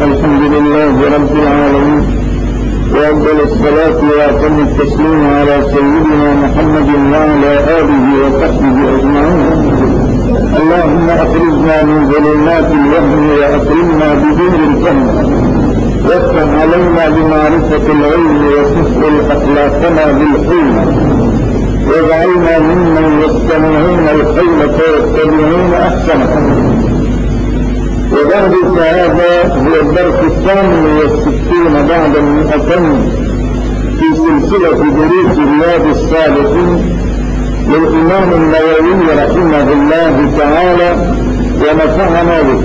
الحمد لله رب العالمين، وأفضل الصلاة وأتم التسليم على سيدنا محمد وعلى آله وصحبه أجمعين. اللهم أخرجنا من ظلمات الوهم وأكرمنا بنور الفهم، وافتح علينا بمعرفة العلم وسهل أخلاقنا بالحلم، واجعلنا ممن يستمعون الخير فيتبعون أحسنه. وبعد فهذا هو الدرس 62 بعد 200 في سلسلة دروس رياض الصالحين للإمام النووي رحمه الله تعالى ونفعنا به.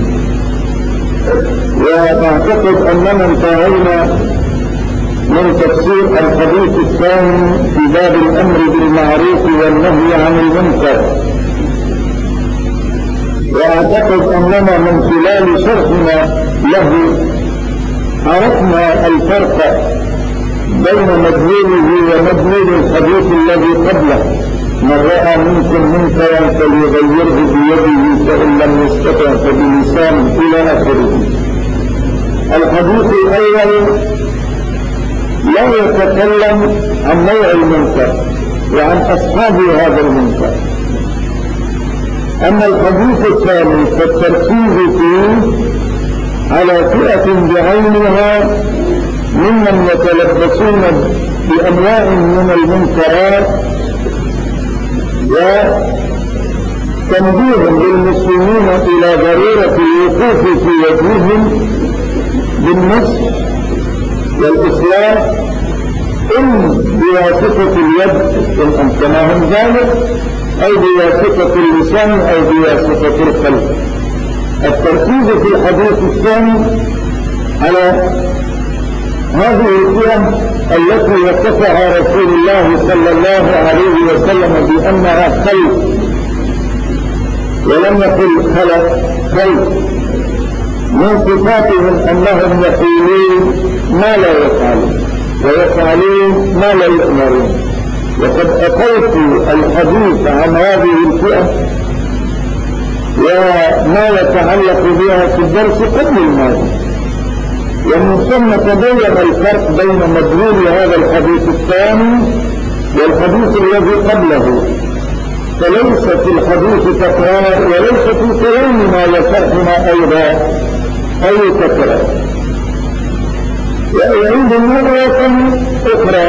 وأعتقد أننا انتهينا من تفسير الحديث الثاني في باب الأمر بالمعروف والنهي عن المنكر، وأعتقد أننا من خلال شرحنا له عرفنا الفرق بين مدلوله ومدلول الحديث الذي قبله: من رأى منكم منكرا فليغيره بيده فإن لم يستطع فبلسانه إلى آخره. الحديث الأول لا يتكلم عن نوع المنكر وعن أصحاب هذا المنكر. أما الحديث الثاني فالتركيز فيه على فئة بعينها ممن يتلبسون بأنواع من المنكرات، وتنبيه للمسلمين إلى ضرورة الوقوف في وجههم بالنصح والإصلاح، إن بواسطة اليد إن أمكنهم ذلك، أو بواسطة اللسان أو بواسطة القلب. التركيز في الحديث الثاني على هذه الفئة التي وصفها رسول الله صلى الله عليه وسلم بأنها خلق، ولم يقل خلق، خلق. من صفاتهم أنهم يقولون ما لا يفعلون ويفعلون ما لا يؤمرون. وقد أطلت الحديث عن هذه الفئة وما يتعلق بها في الدرس قبل الماضي، ومن ثم تبين الفرق بين مدلول هذا الحديث الثاني والحديث الذي قبله. فليس في الحديث تكرار، وليس في كلامنا وشرحنا أيضا أي تكرار. وأعيد مرة أخرى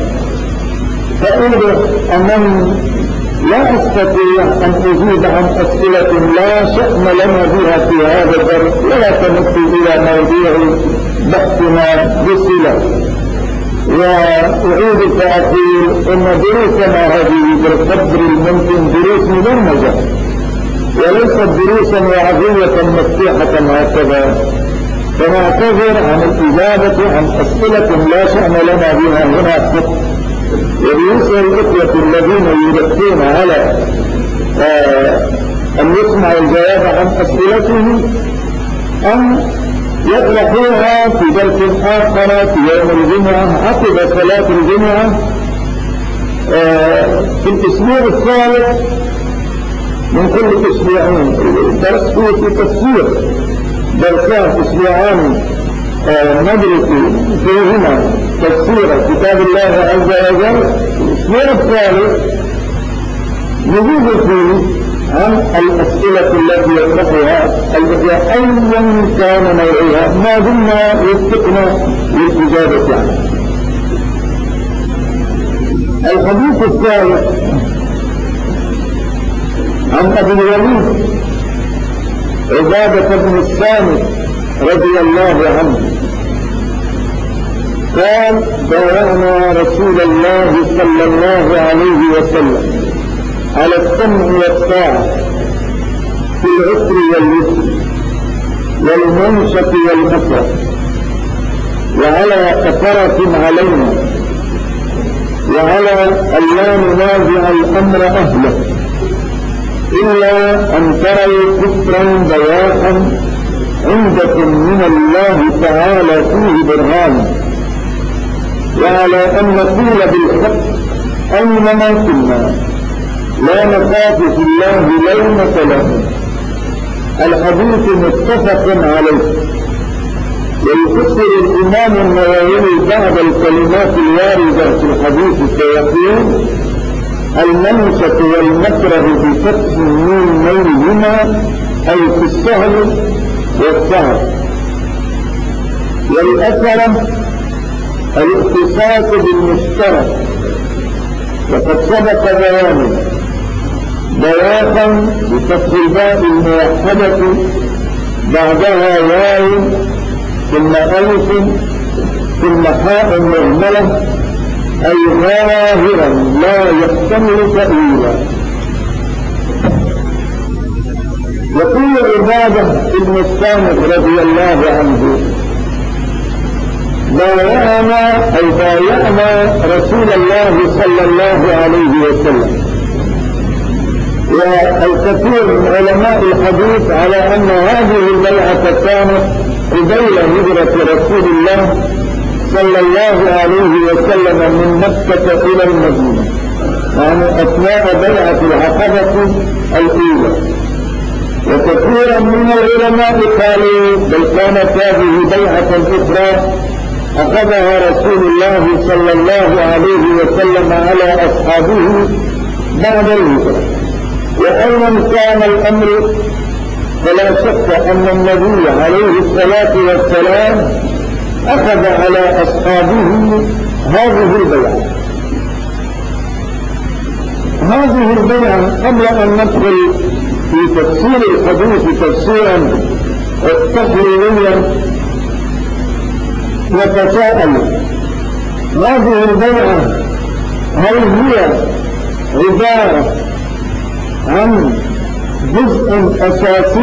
فأوضح أنني لا أستطيع أن أجيب عن أسئلة لا شأن لنا بها في هذا الدرس، ولا تمت إلى موضوع بحثنا بصلة. وأعيد فأقول أن دروسنا هذه بالقدر الممكن دروس مبرمجة، وليست دروسا وعظية مفتوحة هكذا. فنعتذر عن الإجابة عن أسئلة لا شأن لنا بها هنا فقط، وبيسأل الإخوة الذين يركزون على أن يسمع الجواب عن أسئلته أن يطرحوها في درس آخر في يوم الجمعة عقب صلاة الجمعة في الأسبوع الثالث من كل أسبوعين. الدرس هو في تفسير درسان أسبوعان ندرس فيهما تفسير كتاب الله عز وجل. الأسبوع الثالث نجيب فيه عن الأسئلة التي يطرحها الإخوة أيا كان نوعها، ما دمنا وفقنا للإجابة عنها. الحديث الثالث عن أبي الوليد عبادة بن الصامت رضي الله عنه قال: بايعنا رسول الله صلى الله عليه وسلم على السمع والطاعة في العسر واليسر والمنشة والمكر، وعلى كثرة علينا، وعلى أن لا ننازع الأمر أهله إلا أن تروا كفرا بواحا عندكم من الله تعالى فيه برهان، وعلى أن نقول بالحق أينما كنا لا نخاف في الله لومة لائم. الحديث متفق عليه. ويفسر الإمام النووي بعض الكلمات الواردة في الحديث فيقول المنشة والمكره بفتح النونيهما أي في السهل والصعب، والأثر الاختصاص بالمشترك، وقد سبق بيانه بياتا بفتح الباء الموحدة بعدها واو ثم ألف ثم حاء مهملة أي ظاهرا لا يحتمل تأويلا. يقول عبادة بن الصامت رضي الله عنه بايعنا رسول الله صلى الله عليه وسلم. والكثير من علماء الحديث على أن هذه البيعة كانت قبيل هجرة رسول الله صلى الله عليه وسلم من مكة إلى المدينة، يعني أثناء بيعة العقبة الأولى. وكثيرا من العلماء قالوا بل كانت هذه بيعة أخرى أخذها رسول الله صلى الله عليه وسلم على أصحابه بعد الهجرة. وأيضا كان الأمر فلا شك أن النبي عليه الصلاة والسلام أخذ على أصحابه هذه البيعة. هذه البيعة قبل أن ندخل في تفسير الحديث تفسيرا تحليليا نتساءل هذه البيعة هل هي عبارة عن جزء أساسي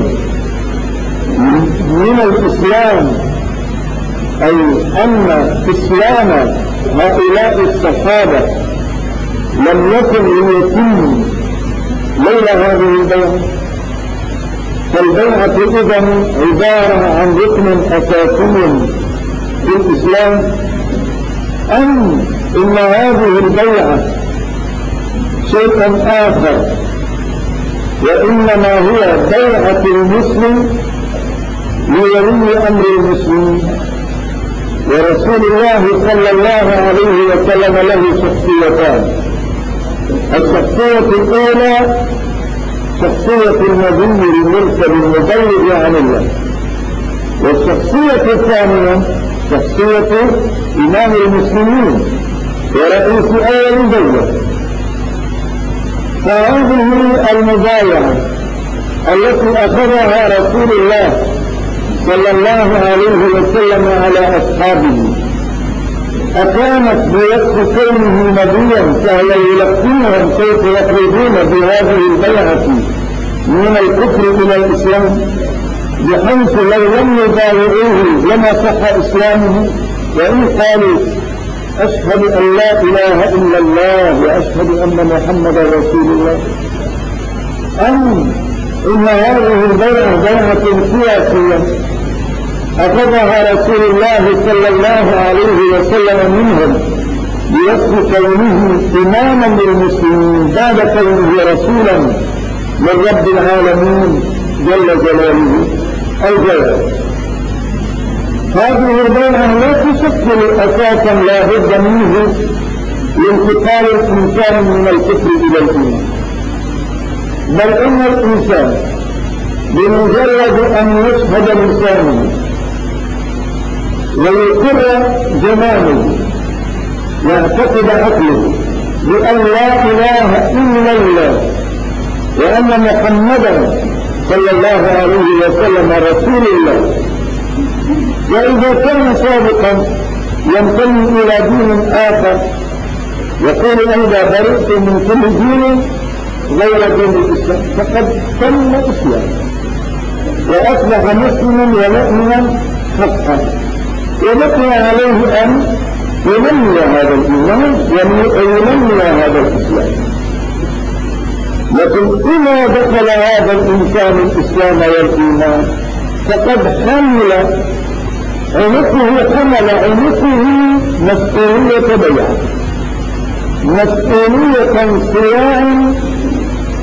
من الإسلام، أي أن إسلام هؤلاء الصحابة لم يكن ليتم لولا هذه البيعة؟ فالبيعة إذن عبارة عن ركن أساسي في الإسلام، أم إن هذه البيعة شيء آخر وإنما هي بيعة المسلم لولي أمر المسلمين؟ ورسول الله صلى الله عليه وسلم له شخصيتان. الشخصية الأولى شخصية النبي المرسل المبلغ عن الله، والشخصية الثانية شخصية إمام المسلمين ورئيس أول دولة. فهذه المبايعة التي أخذها رسول الله صلى الله عليه وسلم على أصحابه أكانت بوصف كونه نبيا فهو يلقنهم كيف يخرجون بهذه البيعة من الكفر إلى الإسلام، بحيث لو لم يبايعوه لما صح إسلامه، وإن قالوا أشهد أن لا إله إلا الله وأشهد أن محمدا رسول الله. أم إن هذه البيعة بيعة سياسية أخذها رسول الله صلى الله عليه وسلم منهم بوصف كونه إماما للمسلمين بعد كونه رسولا من رب العالمين جل جلاله. الجواب هذه البيعة لا تشكل أساسا لا بد منه لانتقال الإنسان من الكفر إلى الإيمان، بل إن الإنسان بمجرد أن يشهد لسانه ويقر جماله يعتقد عقله بأن لا إله إلا الله وأن محمدا صلى الله عليه وسلم رسول الله، وإذا كان سابقا ينتمي إلى دين آخر يقول إذا برئت من كل دين غير دين الإسلام فقد تم إسلام وأصبح مسلما ومؤمنا حقا، وبقي عليه أن ينمي هذا الإيمان وينمي هذا الإسلام. لكن إذا دخل هذا الإنسان الإسلام والإيمان فقد حمل عنقه مسؤولية بيعة، مسؤولية صياعا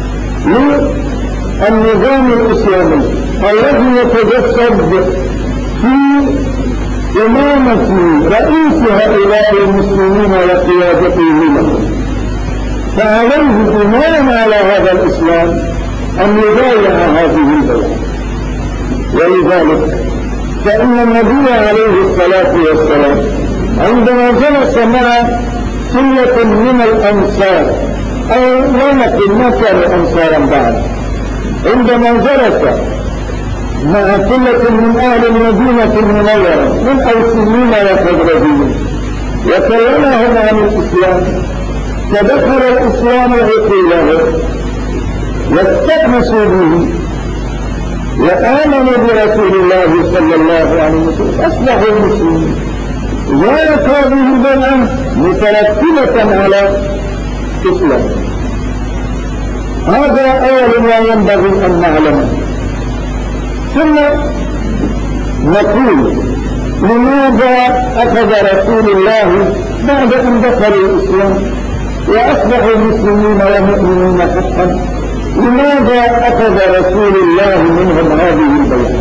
للنظام الإسلامي الذي يتجسد في إمامة رئيس هؤلاء المسلمين وقيادته لهم، فعليه بناء على هذا الإسلام أن يبايع هذه البيعة. ولذلك فإن النبي عليه الصلاة والسلام عندما جلس مع سلة من الأنصار، أو لا نقل ما كانوا أنصارا بعد، عندما جلس مع سلة من أهل المدينة المنورة من أوسيين وخزرجيين وكلمهم عن الإسلام، فدخل الإسلام عقولهم واستأنسوا به وآمنوا برسول الله صلى الله عليه وسلم، أصبحوا مسلمين. ذلك هذه البيعة مترتبة على الإسلام. هذا أول ما ينبغي أن نعلمه. ثم نقول لماذا أخذ رسول الله بعد أن دخل الإسلام وأصبحوا مسلمين ومؤمنين حقا، لماذا أخذ رسول الله منهم هذه البيعة؟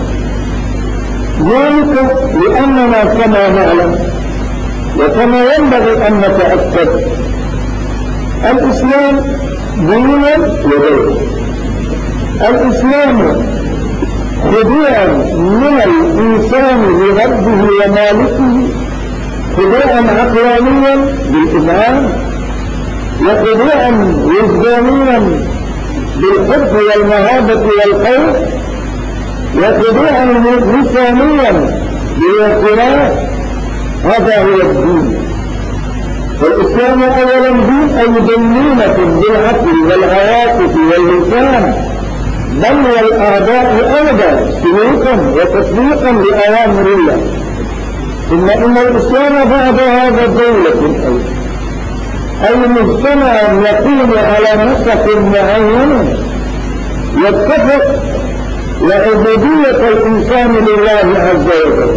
ذلك لأننا كما نعلم وكما ينبغي أن نتأكد الإسلام دين ودين. الإسلام خضوعا من الإنسان لربه ومالكه، خضوعا عقلانيا بالإيمان، وخضوعا وجدانيا بالحب والمهابة والخوف، وخضوعا لسانيا بالاعتراف. هذا هو الدين. فالإسلام أولا دين أي دينونة بالعقل والعواطف واللسان بل والأعداء أيضا سلوكا وتطبيقا لأوامر الله. ثم إن الإسلام بعد هذا دولة أي مجتمع يقوم على نسق معين يتفق لعبودية الإنسان لله عز وجل.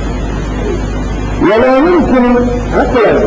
ولا يمكن عقلا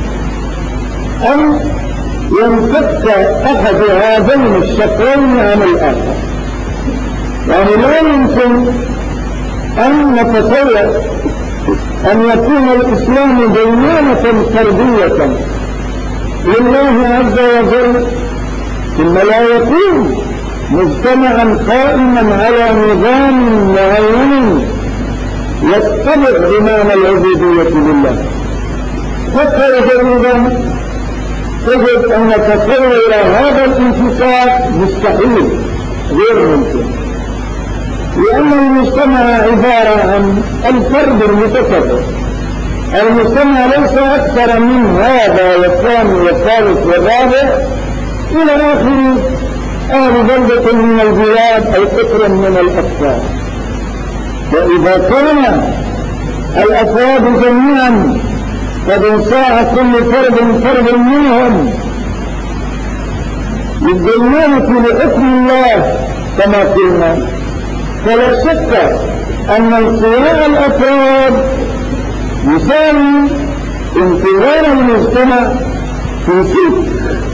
أن ينفك أحد هذين الشقين عن الآخر. يعني لا يمكن أن نتصور أن يكون الإسلام دينونة فردية لله عز وجل ثم لا يكون مجتمعا قائما على نظام معين يستبق بمعنى العبودية لله. حتى إذا تجد أن تصور هذا الانفصال مستحيل غير ممكن، لأن المجتمع عبارة عن الفرد المتكافئ. المجتمع ليس أكثر من هذا والثاني والثالث والرابع إلى آخر أهل بلدة من البلاد أو قطر من الأفراد. وإذا كان الأفراد جميعا قد انساع كل فرد منهم للدينونة لحكم الله كما قلنا، فلا شك أن انصياع الأفراد يساوي انتظار المجتمع في سلك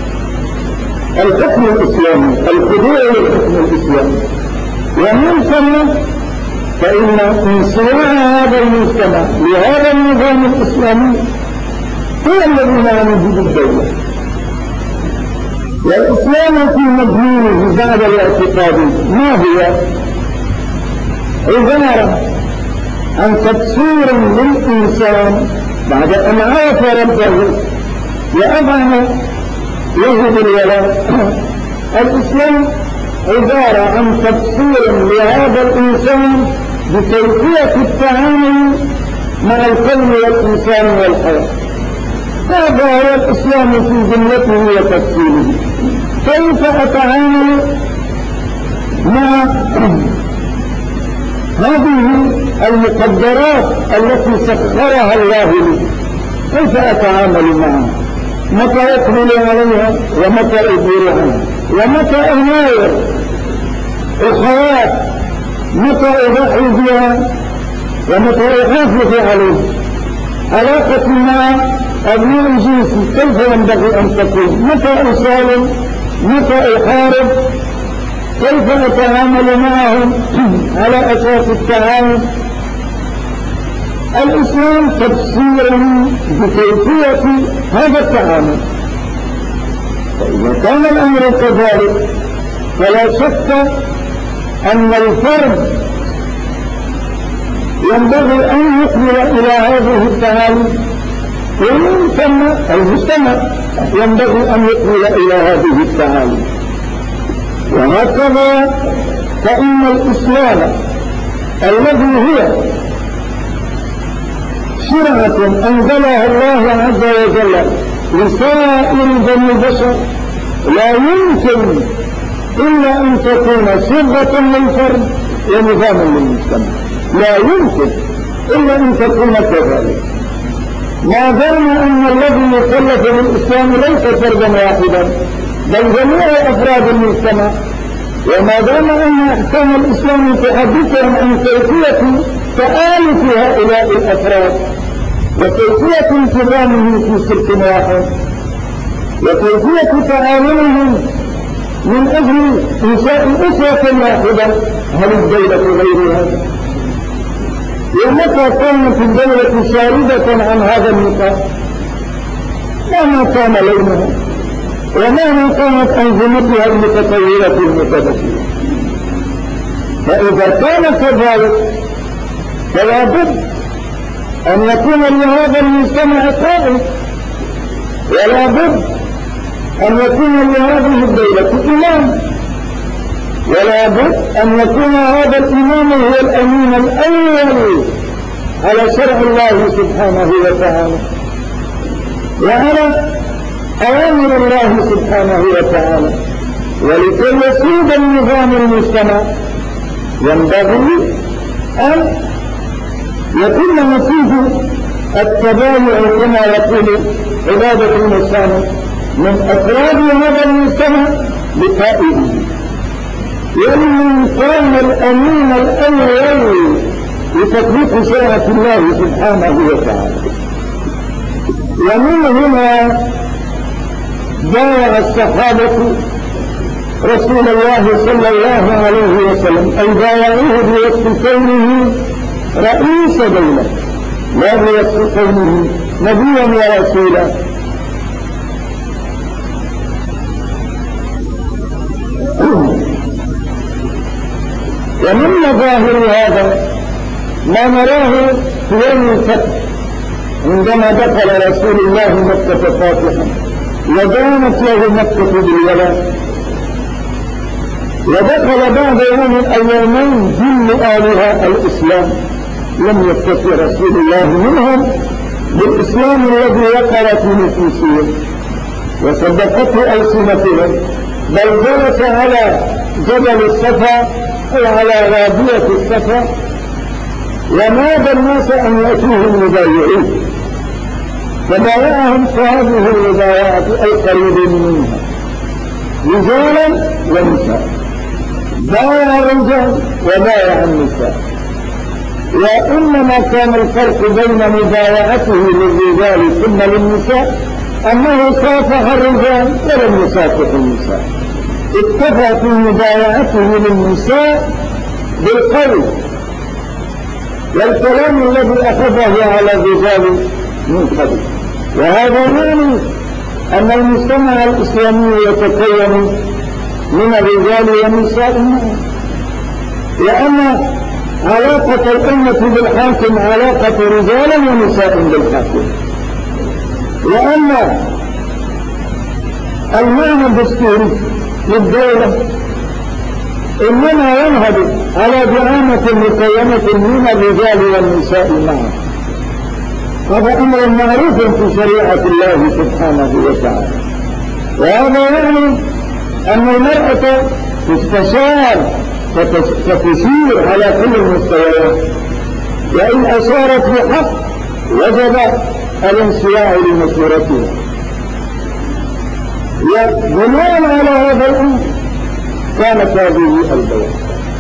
الحكم الإسلامي، الخضوع للحكم الإسلامي. ومن ثم فإن انصياع هذا المجتمع لهذا النظام الإسلامي هو الذي نعمل بالدولة. والإسلام في مضمونه بعد الاعتقاد ما هو؟ عبارة عن تبصير للإنسان بعد أن عرف ربه وأذن له بالولاء. الإسلام عبارة عن تبصير لهذا الإنسان بكيفية التعامل مع الكون والإنسان والحياة. هذا هو الإسلام في جملته وتفصيله. كيف أتعامل مع هذه المقدرات التي سخرها الله لي؟ كيف أتعامل معها؟ متى أقبل عليها ومتى أدير عنها ومتى أناير الخيات، متى أضحي بها ومتى أحافظ عليها. علاقة مع أبناء جنسي كيف ينبغي أن تكون؟ متى أسالم؟ متى أحارب؟ كيف أتعامل معهم على أساس التعاون؟ الإسلام تفسير بكيفية هذا التعامل. فإذا كان الأمر كذلك فلا شك أن الفرد ينبغي أن يقبل إلى هذه التعاليم، المجتمع ينبغي أن يقبل إلى هذه التعاليم. وهكذا فإن الإسلام الذي هو شرعة أنزلها الله عز وجل لسائر بني البشر لا يمكن إلا أن تكون صبغة للفرد ونظاما للمجتمع، لا يمكن إلا أن تكون كذلك، ما دام أن الذي يكلف بالإسلام ليس فردا واحدا بل جميع أفراد المجتمع، وما دام أن أحكام الإسلام تحدثهم عن كيفية تآلف هؤلاء الأفراد وكيفية انتظامهم في سلك واحد وكيفية تعاونهم من أجل إنشاء أسرة واحدة، هل الدولة غير هذا؟ ومتى كانت الدولة شاردة عن هذا النطاق مهما كان لونها ومهما كانت أنظمتها المتطورة المتبشرة؟ فإذا كان كذلك فلا بد أن يكون لهذا المجتمع قائد، ولا بد أن يكون لهذه الدولة إمام، ولا بد أن يكون هذا الإمام هو الأمين الأول على شرع الله سبحانه وتعالى وعلى أوامر الله سبحانه وتعالى. ولكي يسود النظام المجتمع ينبغي أن يكون نتيجة التبايع كما يقول عبادة المسلمين من أفراد هذا المجتمع لقائده، ومن كان الأمين الأول لتطبيق شريعة الله سبحانه وتعالى. ومن هنا بايع الصحابة رسول الله صلى الله عليه وسلم أي بايعوه بوصف كونه رئيس دولة لا بوصف كونه نبيا ورسولا. ومن مظاهر هذا ما نراه في يوم الفتح عندما دخل رسول الله مكة فاتحا ودانت له مكة بالولاء، ودخل بعد يوم أو يومين جل آلها الإسلام، لم يستطع رسول الله منهم بالإسلام الذي وقر في نفوسهم وصدقته ألسنتهم، بل جلس على جبل الصفا أو على رابية الصفا ونادى الناس أن يأتوه المبايعين فبايعهم فهذه المبايعة القريب منها رجالا ونساء، بايع الرجال وبايع النساء. وإنما كان الفرق بين مبايعته للرجال ثم للنساء أنه صافح الرجال ولم يصافح النساء، اتفق في مبايعته للنساء بالقول والكلام الذي أخذه على الرجال من قبل. وهذا يعني أن المجتمع الإسلامي يتكون من الرجال والنساء معا، لأن علاقة الأمة بالحاكم علاقة رجال ونساء بالحاكم، لأن المعنى الدستوري للدولة إنما ينهض على دعامة مكونة من الرجال والنساء معا، هذا أمر معروف في شريعة الله سبحانه وتعالى. وهذا يعني أن المرأة تستشار فتشير على كل المستويات، وإن أشارت بحق وجب الانصياع لمشورتها. وبناء على هذا الأمر كانت هذه البيعة.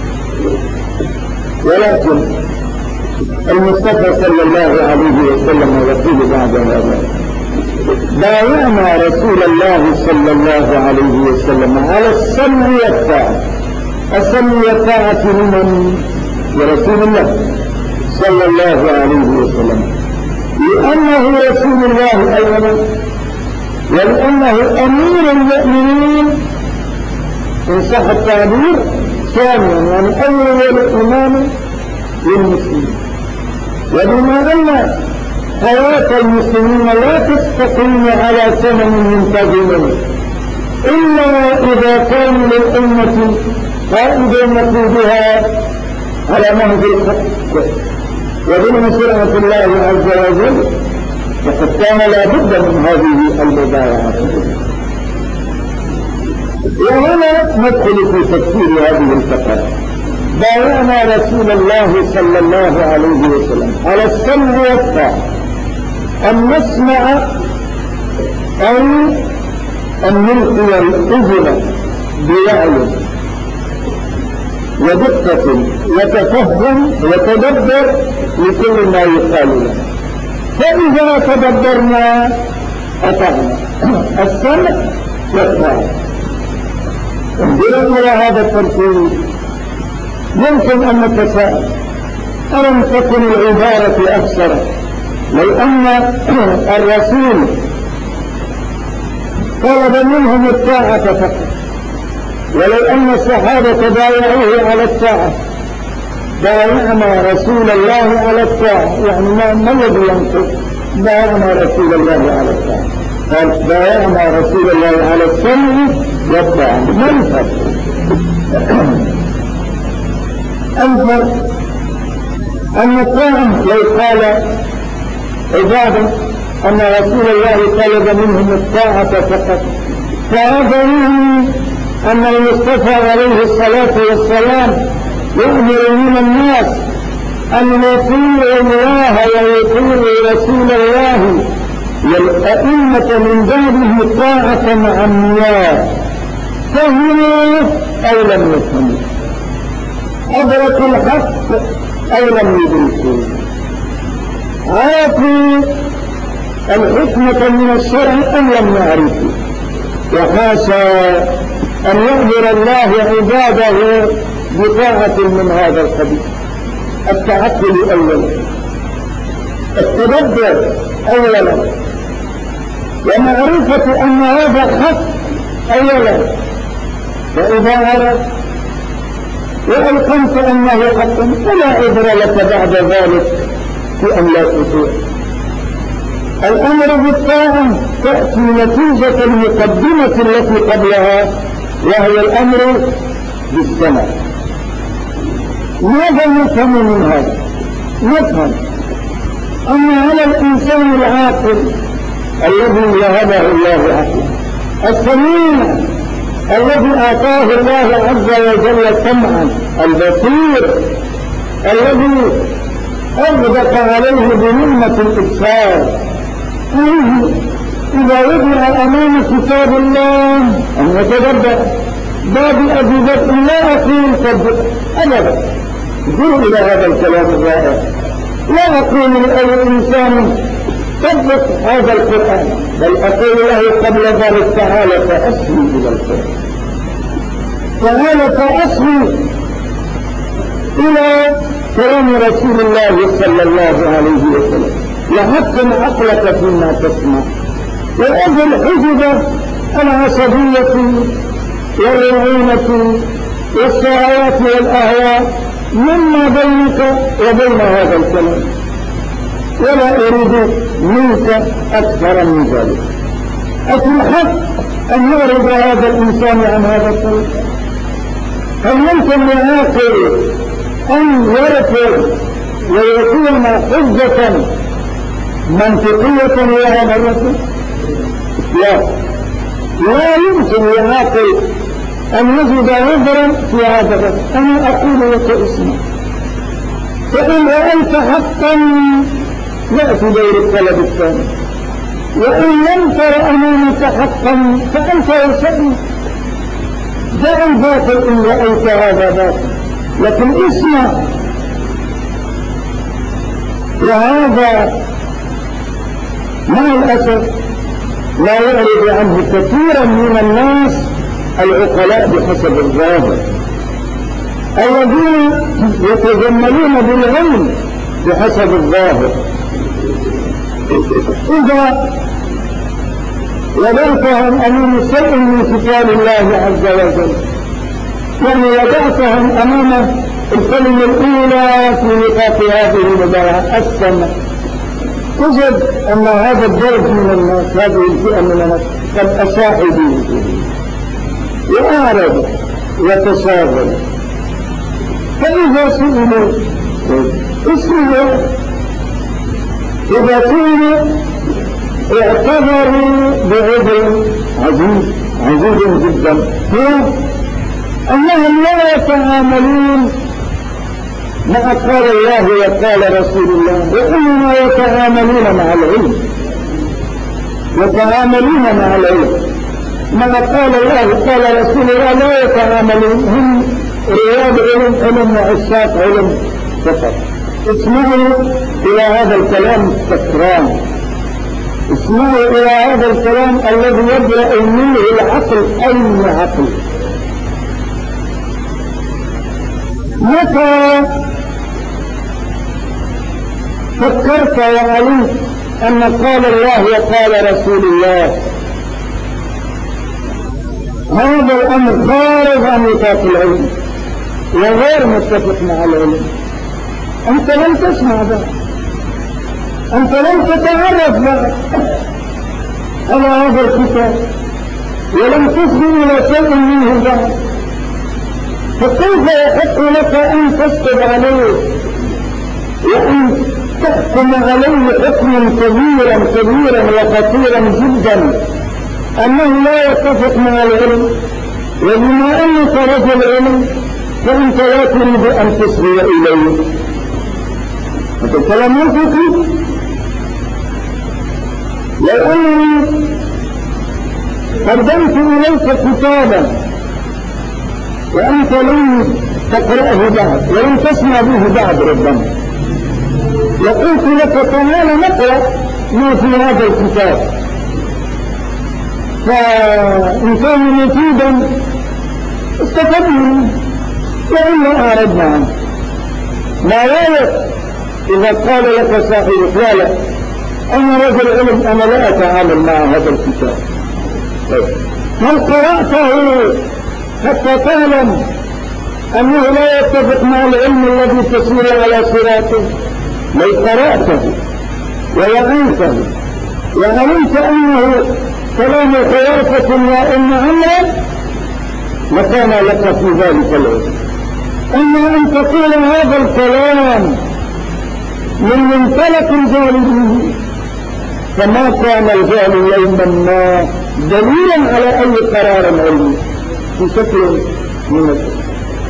ولكن المصطفى صلى الله عليه وسلم يقول بعد هذا: بايعنا رسول الله صلى الله عليه وسلم على السمع والطاعة. السمع والطاعة لمن؟ لرسول الله صلى الله عليه وسلم، لأنه رسول الله أولا، ولأنه أمير المؤمنين إن صح التعبير ثانيا، يعني أول الإمام للمسلمين. وبما أن حياة المسلمين لا تستقيم على ثمن منتظم إلا إذا كان للأمة قائد يقودها على نهج الحق وبالمسيرة الله عز وجل، فقد كان لا بد من هذه المبايعة. وهنا ندخل في تفسير هذه الفقرة. بايعنا رسول الله صلى الله عليه وسلم على السمع والطاعة، أن نسمع أو أن نلقي الأذن بوعي ودقة وتفهم وتدبر لكل ما يقال له. فإذا تدبرنا أطعنا السمع والطاعة. انظروا إلى هذا الترتيب. يمكن أن نتساءل ألم تكن العبارة أكثر لو أن الرسول طلب منهم الطاعة فقط، ولو أن الصحابة بايعوه على الطاعة؟ بايعنا رسول الله على الطاعة، يعني ما الذي ينقص؟ بايعنا رسول الله على الطاعة. قال بايعنا رسول الله على السمع والطاعة. ما الفرق؟ الفرق أن الطاعة لو قال عبادة أن رسول الله طلب منهم الطاعة فقط، فهذا يعني أن المصطفى عليه الصلاة والسلام يؤمر من الناس أن يطيعوا الله ويطيعوا رسول الله والأئمة من بعده طاعة عمياء، فهموا أو لم يفهموا، أدركوا الحق أو لم يدركوا، عرفوا الحكمة من الشرع أم لم يعرفوا. وحاشا أن يأمر الله عباده بطاعة من هذا القبيل. التعقل أولا، التدبر أولا، ومعرفة أن هذا حق أولا. فإذا عرفت وألقمت أنه حق فلا عذر لك بعد ذلك في أن لا تطيع. الأمر بالطاعة تأتي نتيجة المقدمة التي قبلها، وهي الأمر بالسمع. ماذا نفهم من هذا؟ نفهم أن على الإنسان العاقل الذي وهبه الله عقله، السميع الذي آتاه الله عز وجل سمعا، البصير الذي أغدق عليه بنعمة الإبصار، إذا وضع أمام كتاب الله أن يتدبر. باب أبي بكر لا أقول صدق أبدا، انظروا إلى هذا الكلام الرائع. لا أقول لأي إنسان صدق هذا القرآن، بل أقول له قبل ذلك تعالى فأسمي إلى القرآن، تعالى فأسمي إلى كلام رسول الله صلى الله عليه وسلم، لحكم عقلك فيما تسمع، وأجل حجب العصبية والرعونة والشهوات والأهواء مما بينك وبين هذا الكلام، ولا أريد منك أكثر من ذلك. أفي الحق أن يعرض هذا الإنسان عن هذا الطريق؟ هل يمكن لعاقل أن يرفض ويكون حجة منطقية لهذا الرسول؟ لا يمكن لعاقل أن يجد عذرا في هذا الرسول. أنا أقول لك اسمع، فإن رأيت حقا يأتي دور الطلب الثاني، وإن لم تر أمامك حقا فأنت يسأل دع الباطل إن رأيت هذا باطل، لكن اسمع. وهذا مع الأسف لا يعرض عنه كثيرا من الناس العقلاء بحسب الظاهر، الذين يتجملون بالعلم بحسب الظاهر. إذا وضعتهم أمام شيء من كتاب الله عز وجل، يعني وضعتهم أمام الكلمة الأولى في نطاق هذه المباراة السمع، تجد أن هذا الضرب من الناس، هذه الفئة من الناس قد أساءوا به وأعرضوا وتشاغلوا. فإذا سئلوا اسمعوا، إذا سئلوا اعتبروا بعذر عزيز جدا، هو أنهم لا يتعاملون مع قال الله وقال رسول الله، وإنما يتعاملون مع العلم، يتعاملون مع العلم، مع قال الله قال رسول الله لا يتعاملون، هم رواد علم وعشاق علم فقط. اسمعوا إلى هذا الكلام السكران، اسمعوا إلى هذا الكلام الذي يبرأ منه العقل، أي عقل. متى فكرت وعلمت أن قال الله وقال رسول الله هذا الأمر خارج عن نطاق العلم وغير متفق مع العلم، أنت لم تسمع ذلك، أنت لم تتعرف بعد على هذا الكتاب ولم تصل إلى شيء منه بعد، فكيف يحق لك أن تسكت عليه وأن تحكم عليه حكما كبيرا وخطيرا جدا أنه لا يتفق مع العلم؟ وبما أنك رجل علم فأنت لا تريد أن تصغي إليه. هذا الكلام منطقي. لو أنني قدمت إليك كتابا وأنت لم تقرأه بعد ولم تسمع به بعد ربما، وقلت لك تعال نقرأ ما في هذا الكتاب، فإن كان مفيدا استفدنا وإلا أعرضنا عنه. ما رأيك إذا قال لك صاحبك لا أنا رجل علم أنا لا أتعامل مع هذا الكتاب، هل قرأته حتى تعلم أنه لا يتفق مع العلم الذي تسير على صراطه؟ لو قرأته ووعيته وعلمت أنه كلام خرافة وإن عملا لكان لك في ذلك العلم. أما أن تقول هذا الكلام من منطلق الجاهلية فما كان الجهل يوما ما دليلا على أي قرار علمي في شكل من الشيء.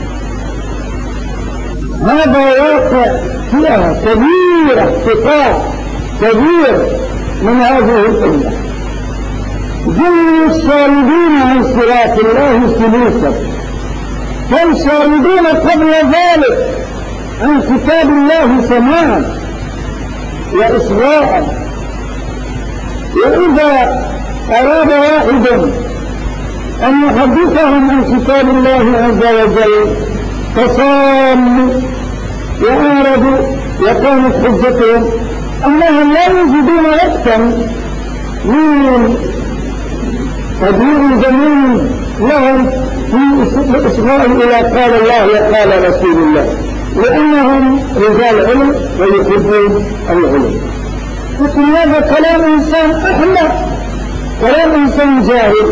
هذا واقع فئة كبيرة، قطاع كبير من هذه الأمة جميع الشاردين عن صراط الله سلوكا، والشاردين قبل ذلك عن كتاب الله سماعا وإصغاء. وإذا أراد واحد أن يحدثهم عن كتاب الله عز وجل فصاموا وأعرضوا، وكانت حجتهم أنهم لا يجدون وقتا من تدبير زمين لهم في الإصغاء إلى قال الله وقال رسول الله، لأنهم رجال علم ويحبون العلم. لكن هذا كلام إنسان أحمق، كلام إنسان جاهل.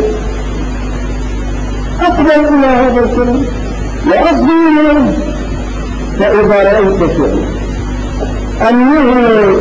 أقبل إلى هذا الكلام وأصدي إليه، فإذا رأيت شيء أنه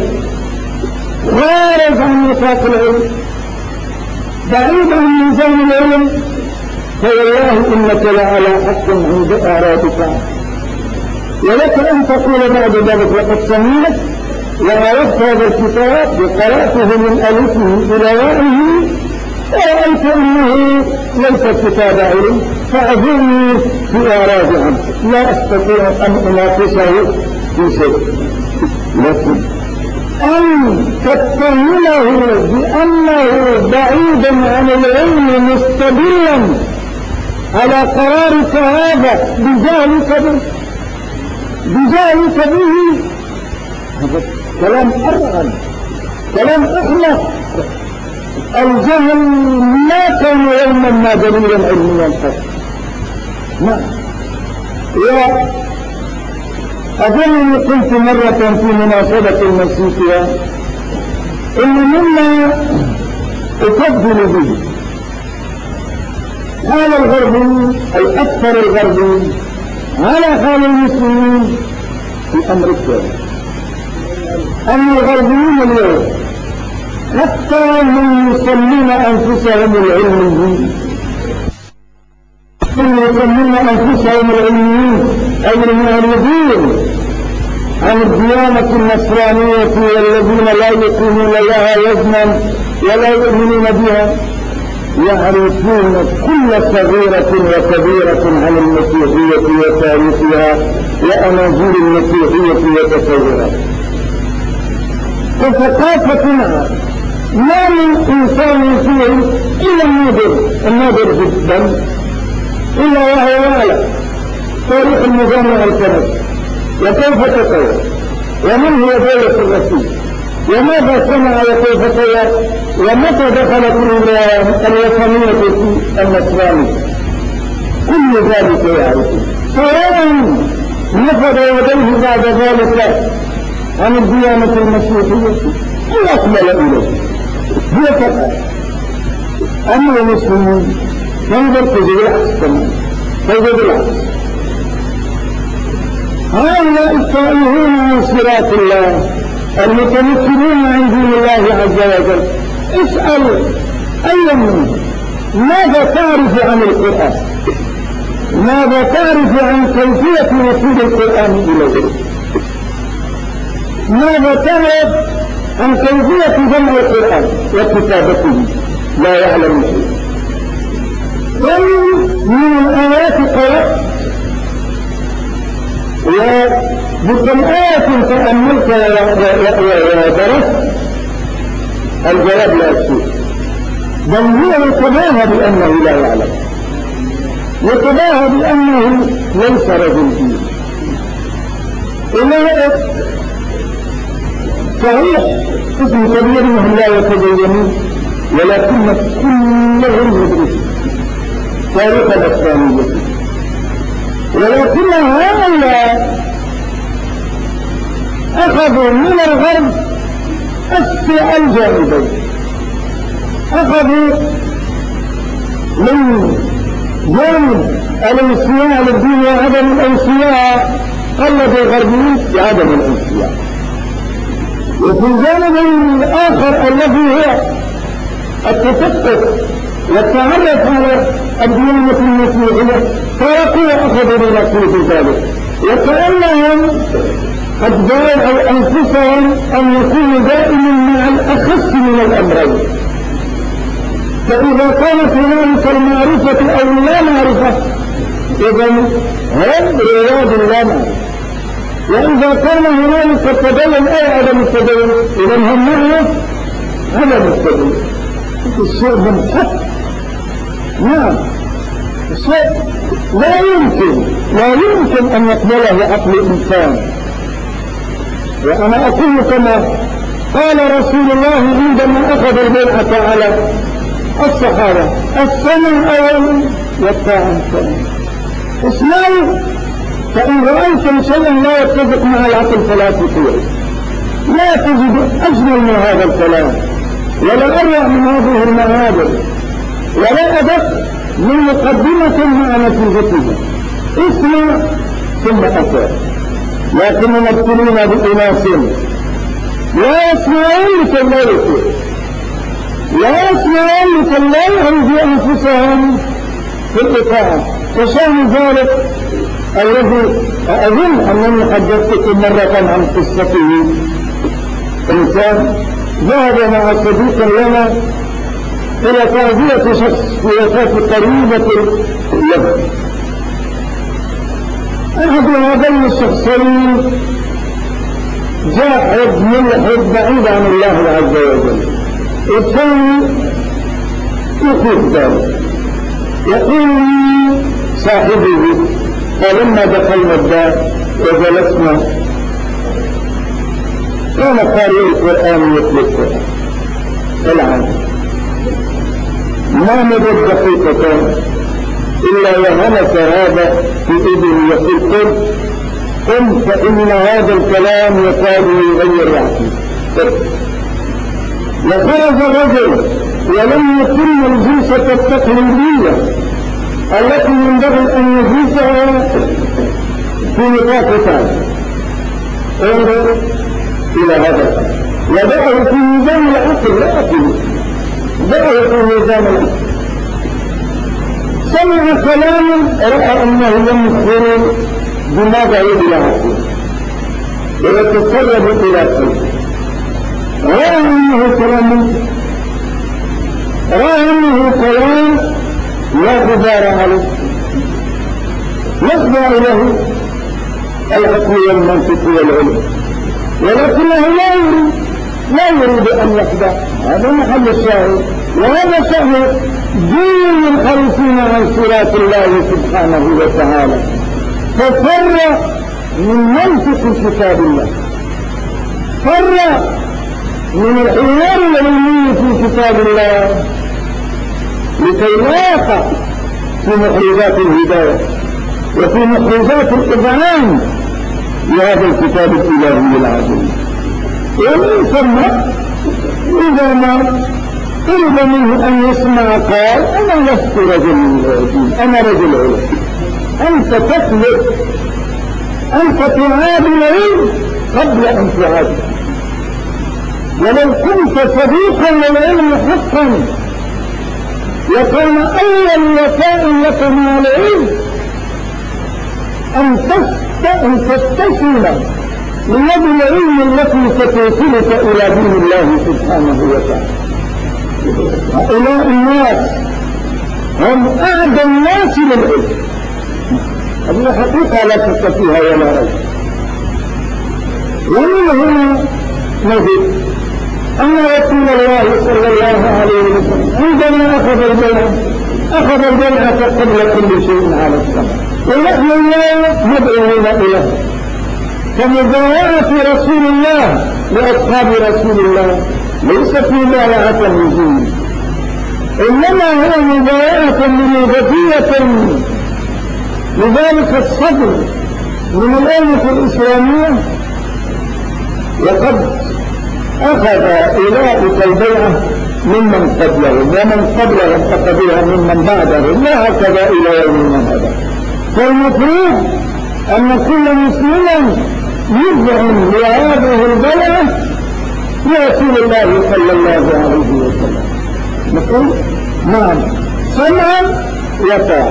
خارج عن نطاق العلم بعيد عن ميزان العلم فوالله إنك لعلى حق عند أعراضك. ولك أن تقول بعد ذلك لقد سمعت وعرفت هذا الكتاب وقرأته من ألفه إلى يائه ورأيت أنه ليس كتاب علم فأذني في أعراض عنه، لا أستطيع أن أناقشه في شيء. لكن أن تتهمه بأنه بعيد عن العلم مستدلا على قرارك هذا بجهلك به كلام أرغب، كلام أحمق. الجهل ما كان يوما ما دليلا علميا قط. نعم. وأظنني قلت مرة في مناسبة المسيحية إن مما أفضل به حال الغربي الأكثر الغربي على حال المسلمين في أمريكا، أن الغربيين اليوم حتى من يسمون أنفسهم العلميين، أي المعرضين عن الديانة النصرانية والذين لا يقيمون لها وزنا ولا يؤمنون بها، يعرفون كل صغيرة وكبيرة عن المسيحية وتاريخها وأناجيل المسيحية وتصورها. فثقافتنا ما من إنسان فيه إلا النادر جدا إلا وهو يعلم تاريخ المجامع الكنسي وكيف تطور ومن هي دولة الرسول وماذا صنع وكيف طور ومتى دخلت الوثنية في النصرانية. كل ذلك يعرفون، سواء نفذ يديه بعد ذلك عن الديانة المسيحية أو أكمل إليه هي فقط. أما المسلمين ننظر تجد العكس تماما، تجد العكس. هؤلاء التائهون عن صراط الله المتمكنون عن دين الله عز وجل، اسأل أي منهم ماذا تعرف عن القرآن؟ ماذا تعرف عن كيفية وصول القرآن إليه؟ ماذا تعرف عن كيفية جمع القرآن وكتابته؟ لا يعلم شيء. كم من الآيات قرأت وبكم آية تأملت ودرست الجواب لا شيء، بل هو يتباهى بأنه لا يعلم، يتباهى بأنه ليس رجل دين. أولئك صحيح اسم كبير انهم لا يتبينون ولكن كلهم يدرسون تاريخ الاسلامية، ولكن هؤلاء اخذوا من الغرب اسوأ الجانبين. اخذوا من جانب الانصياع للدين وعدم الانصياع قلد الغربيين بعدم الانصياع، وفي الجانب الآخر الذي هو التثقف والتعرف على الديانة المسيحية تركوا وأخذوا بنفسه في ذلك، وكأنهم قد باعوا أنفسهم أن يكونوا دائما مع الأخص من الأمرين. فإذا كانت هنالك المعرفة أو لا معرفة إذن هم رواد لا معرفة، وإذا كان هنالك التدين أو عدم التدين إذن هم معه عدم التدين. الشيء منحط، نعم الشيء لا يمكن أن يقبله عقل الإنسان. وأنا أقول كما قال رسول الله عندما أخذ البيعة على الصحابة: السمع أولا والطاعة ثانيا. اسمعوا، فإن رأيتم شيئا لا يتفق مع العقل فلا تطيعوا. لا تجد أجمل من هذا الكلام ولا أروع من هذه المعادن ولا أدق من مقدمة مع نتيجتها. اسمع ثم أطيع. لكن مبتلين بأناس لا يسمعون لكي لا يطيعوا، لا يسمعون لكي لا يعرضوا أنفسهم في الإطاعة. وشان ذلك الذي أظن أنني حدثتكم مرة عن قصته. إنسان ذهب مع صديق لنا إلى تعزية شخص في وفاة قريبة له. أحد هذين الشخصين جاحد ملحد بعيد عن الله عز وجل، الثاني يخيف ذلك. يقول صاحبه: فلما دخلنا الدار وجلسنا كان قارئ القرآن يتلو القرآن العادة ما مدد دقيقة إلا وهمس هذا في إذنه يقول قل فإن هذا الكلام يكاد يغير عقلي. وخرج الرجل ولم يتم الجلسة التقليدية التي ينبغي أن يجلسها في نطاق ثاني. انظر إلى هذا وضعه في ميزان العقل لا أقل، ضعه في ميزان العقل. سمع كلاما رأى أنه يمثل بماذا إلى عقله ويتسرب إلى قلبه، رأى أنه كلام لا غبار عليه يخضع له العقل والمنطق والعلم، ولكنه لا يريد أن يخضع. هذا محل الشاهد، وهذا شأن دين الخالفين عن صراط الله سبحانه وتعالى، ففر من منطق كتاب الله، فر من الحوار العلمي في كتاب الله لكي لا يقع في محرزات الهداية وفي محرزات الإذعان لهذا الكتاب الإلهي العظيم. ومن ثم إذا ما طلب منه أن يسمع قال أنا لست رجل دين، أنا رجل علم. أنت تطلب، أنت تعاد العلم قبل أن تعاد، ولو كنت صديقا للعلم حقا وكان أول وفاء لك مع العلم أن تتصل بيد العلم التي ستوصلك إلى دين الله سبحانه وتعالى. هؤلاء الناس هم أعدى الناس للعلم، هذه حقيقة لا شك فيها ولا ريب. ومن هنا نجد أن رسول الله صلى الله عليه وسلم عندما أخذ البيعة قبل كل شيء على السماء، ونحن اليوم ندعوون إليه. فمبايعة رسول الله لأصحاب رسول الله ليست مبايعة للدين، إنما هو مبايعة منوبية لذلك الصدر من الأمة الإسلامية. وقد أخذ أولئك البيعة ممن قبلهم ومن قبلهم أخذوها ممن بعدهم، لا هكذا إلى يومنا هذا. فالمفروض أن كل مسلم يذعن لهذه البيعة لرسول الله صلى الله عليه وسلم. نقول نعم سمعا وطاعة،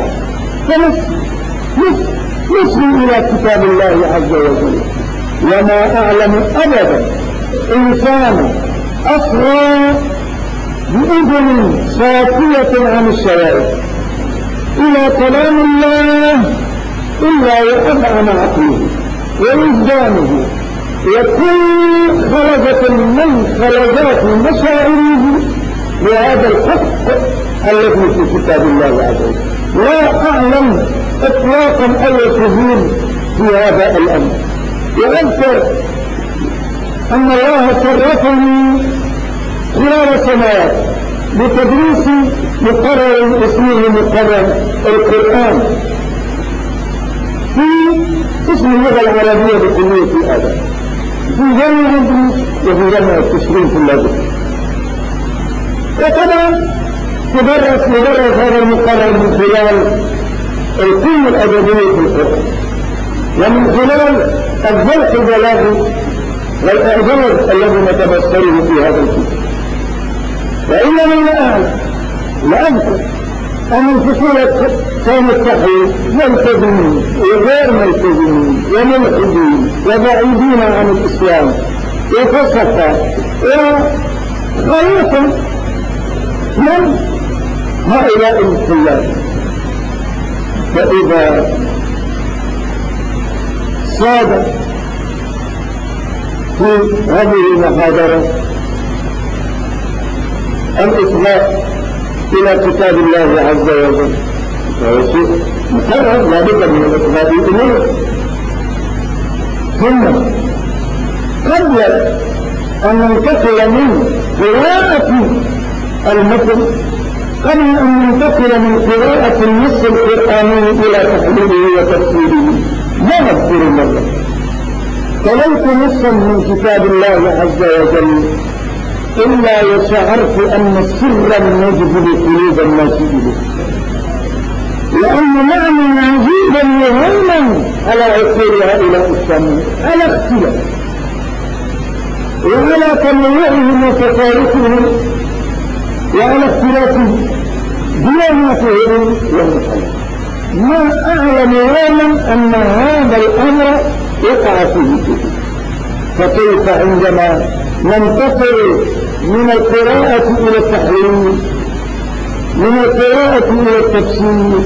فنسلم إلى كتاب الله عز وجل. وما أعلم أبدا إنسان أصغى بإذن صافية عن الشوارع إلى كلام الله إلا وأذعن عقله ووجدانه وكل خرجة من خرجات مشاعره لهذا الحق الذي في كتاب الله عز وجل. لا أعلم إطلاقا أي شذوذ في هذا الأمر. وأذكر أن الله صرفني خلال سنوات بتدريس مقرر اسمه مقرر القرآن في اسم اللغة العربية بكلية الآداب في جامعة إدريس وفي جامعة التشرين في اللغة. وطبعا تدرس هذا المقرر من خلال القيمة الأدبية في القرآن ومن خلال الذوق البلاغي والإعجاز الذي نتبصره في هذا الكتاب. وإنني لا أذكر أن الفصول كان التحرير ملتزمين وغير ملتزمين وملحدين وبعيدين عن الإسلام وفسقة وخليطا من هؤلاء الخلال. فإذا صادق في هذه المحاضرة الإطلاق إلى كتاب الله عز وجل، وهو شيء مكرر لا بد من الإطلاق إليه. ثم قبل أن ننتقل من قراءة المتن، قبل أن ننتقل من قراءة النص القرآني إلى تحليله وتفسيره، ما نذكر مرة تلوت نصا من كتاب الله عز وجل إلا وشعرت أن سرا يجذب قلوب الناس إليه، لأن معنى عجيبا مهما على عقول هؤلاء السامعين، على اختلاف وعلى تنوعهم وتفارقهم وعلى اختلاف دياناتهم ومحلهم، ما أعلم يوما أن هذا الأمر وقع فيه. فكيف عندما ننتقل من القراءة إلى التحليل، من القراءة إلى التفسير؟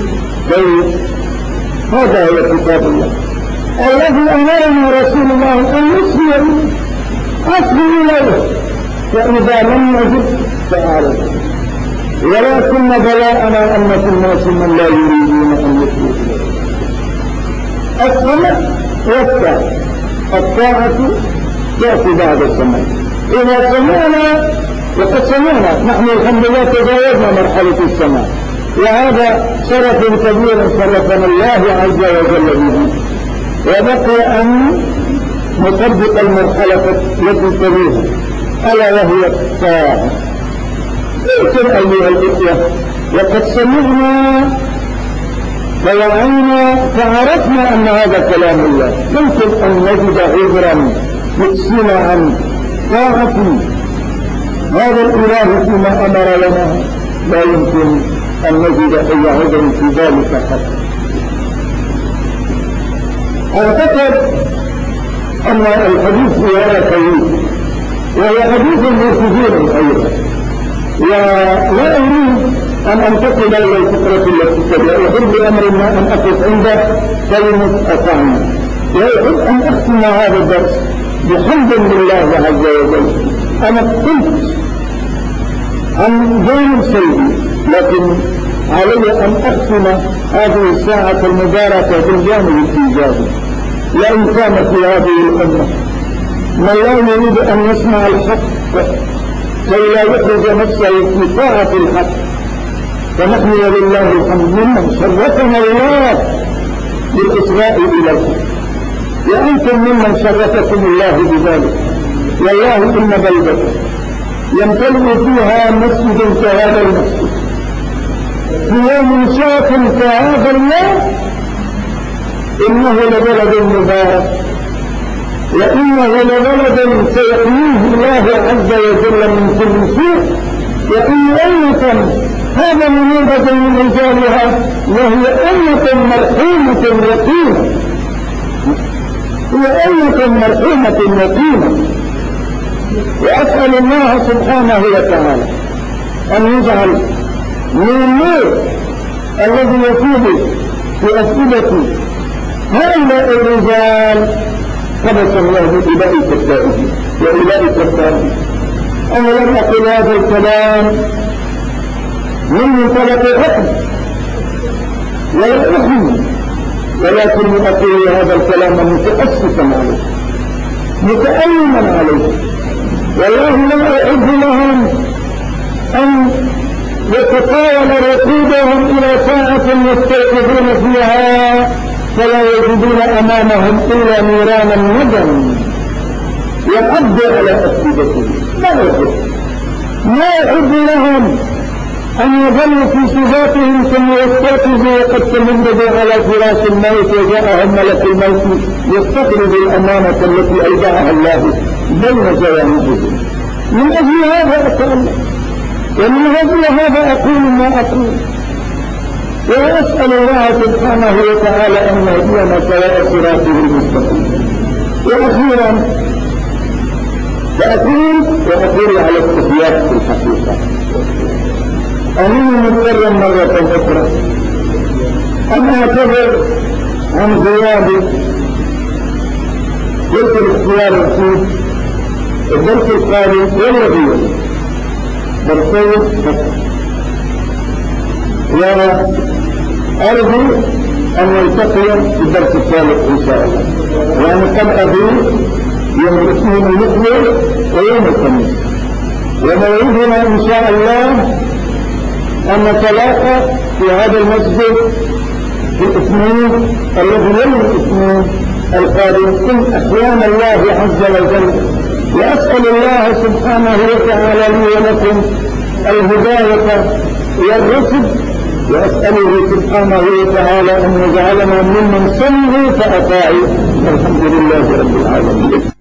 هذا هو كتاب الله الذي أمرنا رسول الله أن نسمع أصل إليه، فإذا لم نجد فأعرض. ولكن بلاءنا أن في الناس من لا يريدون أن يسمعوا إليه. السمع والطاعة، الطاعة تأتي بعد السمع. إذا سمعنا وقد سمعنا، نحن الحمد لله تجاوزنا مرحلة السمع، وهذا شرف كبير شرفنا الله عز وجل به، وبقي أن نطبق المرحلة التي تليها ألا وهي الطاعة. يمكن أيها الإخوة وقد سمعنا فوعينا فعرفنا أن هذا كلام الله، يمكن أن نجد عذرا يكسينا عن طاعة هذا الإله فيما أمر لنا، لا يمكن أن نجد أي عذر في ذلك حتى. أعتقد أن الحديث في هذا طويل، وهو حديث مرتجل أيضا، ولا أريد أن أنتقل إلى الفكرة التي تبدأ، وأحب بأمر ما أن أقف عنده كلمة أطعنا، وأحب أن أختم هذا الدرس بحمد لله عز وجل. أنا قلت عن جانب سلبي، لكن علي أن أختم هذه الساعة المباركة بالجانب الإيجابي، لأن كان في هذه الأمة من لا يريد أن يسمع الحق كي لا يخرج نفسه في طاعة الحق، فنحن ولله الحمد ممن شرفنا الله بالإسراء إلى الحق، وأنتم ممن شرفكم الله بذلك. والله إن بلدة يمتلئ فيها مسجد كهذا المسجد في يوم شاق كهذا اليوم، إنه لبلد مبارك، وإنه لبلد سيحميه الله عز وجل من كل سوء، وإن أمة هذا منوبة من رجالها، وهي أمة مرحومة يقينة، هي أمة مرحومة يقينة. وأسأل الله سبحانه وتعالى أن يجعل من النور الذي يفيد في أفئدة هؤلاء الرجال قبس الله بإلائك التائبين وإلائك التائبين. أنا لم أقل هذا الكلام من منطلق الحكم ولا أحمي، ولكن أقول هذا الكلام متأسفا عليه متألما عليه. والله لا أعد لهم أن يتطاول ركوبهم إلى ساعة يستيقظون فيها فلا يجدون أمامهم إلا نيران الندم يقضي على أفئدتهم. ما يحب لهم أن يظلوا في صفاتهم ثم يستيقظوا وقد تمددوا على فراش الموت وجاءهم ملك الموت يستخرج الأمانة التي أيدعها الله بين جوانبهم. من أجل هذا أتألم، ومن أجل هذا أقول ما أقول، وأسأل الله سبحانه وتعالى أن يهدينا سواء صراطه المستقيم. وأخيرا وأقول على التحيات في الحقيقة، أنني مضطر مرة أخرى أن أعتذر عن غيابي قلت الاختيار الأخير الدرس القادم والذي درسين فقط، وأرجو أن نلتقي في الدرس الثالث إن شاء الله. يعني قد أبي يوم الاثنين المقبل ويوم الخميس. وموعدنا إن شاء الله أن نتلاقى في هذا المسجد في الاثنين الذي يوم الاثنين القادم إن أحيانا الله عز وجل. وأسأل الله سبحانه وتعالى لي ولكم الهداية والرشد، وأسأله سبحانه وتعالى أن يجعلنا ممن سمعوا فأطاعوا. الحمد لله رب العالمين.